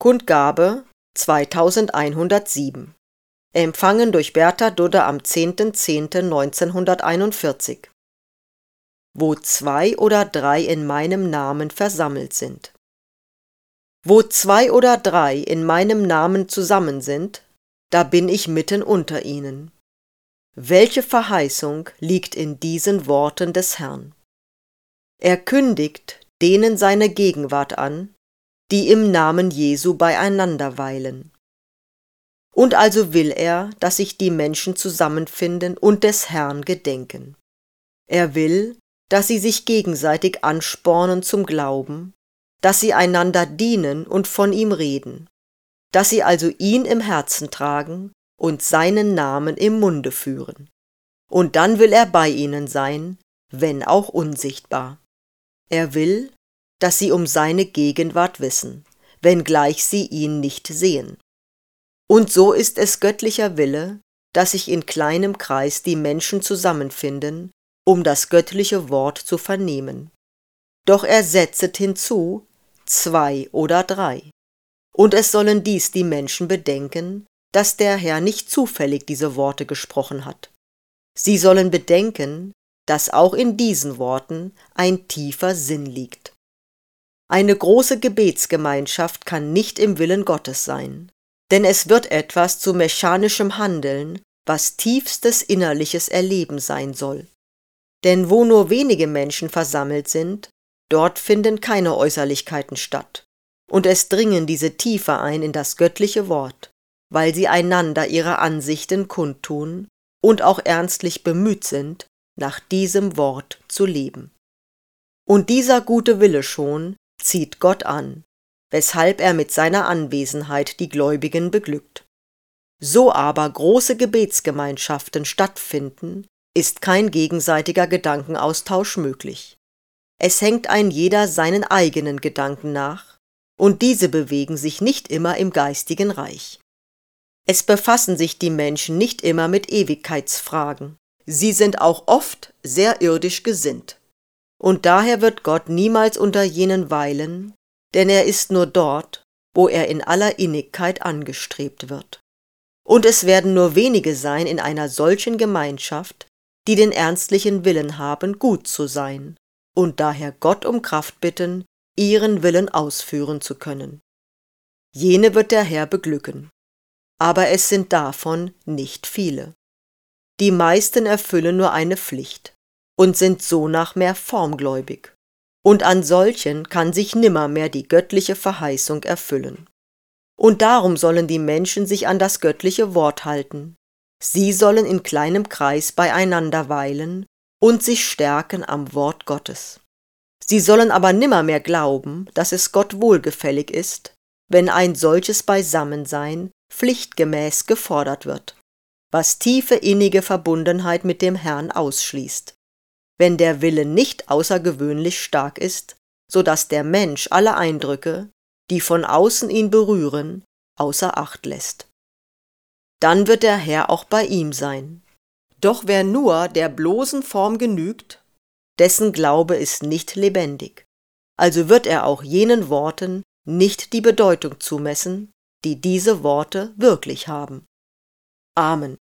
Kundgabe 2107. Empfangen durch Bertha Dudde am 10.10.1941. Wo 2 oder 3 in meinem Namen versammelt sind. Wo 2 oder 3 in meinem Namen zusammen sind, da bin ich mitten unter ihnen. Welche Verheißung liegt in diesen Worten des Herrn? Er kündigt denen seine Gegenwart an, die im Namen Jesu beieinander weilen. Und also will er, dass sich die Menschen zusammenfinden und des Herrn gedenken. Er will, dass sie sich gegenseitig anspornen zum Glauben, dass sie einander dienen und von ihm reden, dass sie also ihn im Herzen tragen und seinen Namen im Munde führen. Und dann will er bei ihnen sein, wenn auch unsichtbar. Er will, dass sie um seine Gegenwart wissen, wenngleich sie ihn nicht sehen. Und so ist es göttlicher Wille, dass sich in kleinem Kreis die Menschen zusammenfinden, um das göttliche Wort zu vernehmen. Doch er setzet hinzu 2 oder 3. Und es sollen dies die Menschen bedenken, dass der Herr nicht zufällig diese Worte gesprochen hat. Sie sollen bedenken, dass auch in diesen Worten ein tiefer Sinn liegt. Eine große Gebetsgemeinschaft kann nicht im Willen Gottes sein, denn es wird etwas zu mechanischem Handeln, was tiefstes innerliches Erleben sein soll. Denn wo nur wenige Menschen versammelt sind, dort finden keine Äußerlichkeiten statt, und es dringen diese tiefer ein in das göttliche Wort, weil sie einander ihre Ansichten kundtun und auch ernstlich bemüht sind, nach diesem Wort zu leben. Und dieser gute Wille schon zieht Gott an, weshalb er mit seiner Anwesenheit die Gläubigen beglückt. So aber große Gebetsgemeinschaften stattfinden, ist kein gegenseitiger Gedankenaustausch möglich. Es hängt ein jeder seinen eigenen Gedanken nach, und diese bewegen sich nicht immer im geistigen Reich. Es befassen sich die Menschen nicht immer mit Ewigkeitsfragen, sie sind auch oft sehr irdisch gesinnt. Und daher wird Gott niemals unter jenen weilen, denn er ist nur dort, wo er in aller Innigkeit angestrebt wird. Und es werden nur wenige sein in einer solchen Gemeinschaft, die den ernstlichen Willen haben, gut zu sein, und daher Gott um Kraft bitten, ihren Willen ausführen zu können. Jene wird der Herr beglücken, aber es sind davon nicht viele. Die meisten erfüllen nur eine Pflicht und sind sonach mehr formgläubig, und an solchen kann sich nimmermehr die göttliche Verheißung erfüllen. Und darum sollen die Menschen sich an das göttliche Wort halten. Sie sollen in kleinem Kreis beieinander weilen und sich stärken am Wort Gottes. Sie sollen aber nimmermehr glauben, dass es Gott wohlgefällig ist, wenn ein solches Beisammensein pflichtgemäß gefordert wird, was tiefe innige Verbundenheit mit dem Herrn ausschließt, wenn der Wille nicht außergewöhnlich stark ist, so dass der Mensch alle Eindrücke, die von außen ihn berühren, außer Acht lässt. Dann wird der Herr auch bei ihm sein. Doch wer nur der bloßen Form genügt, dessen Glaube ist nicht lebendig. Also wird er auch jenen Worten nicht die Bedeutung zumessen, die diese Worte wirklich haben. Amen.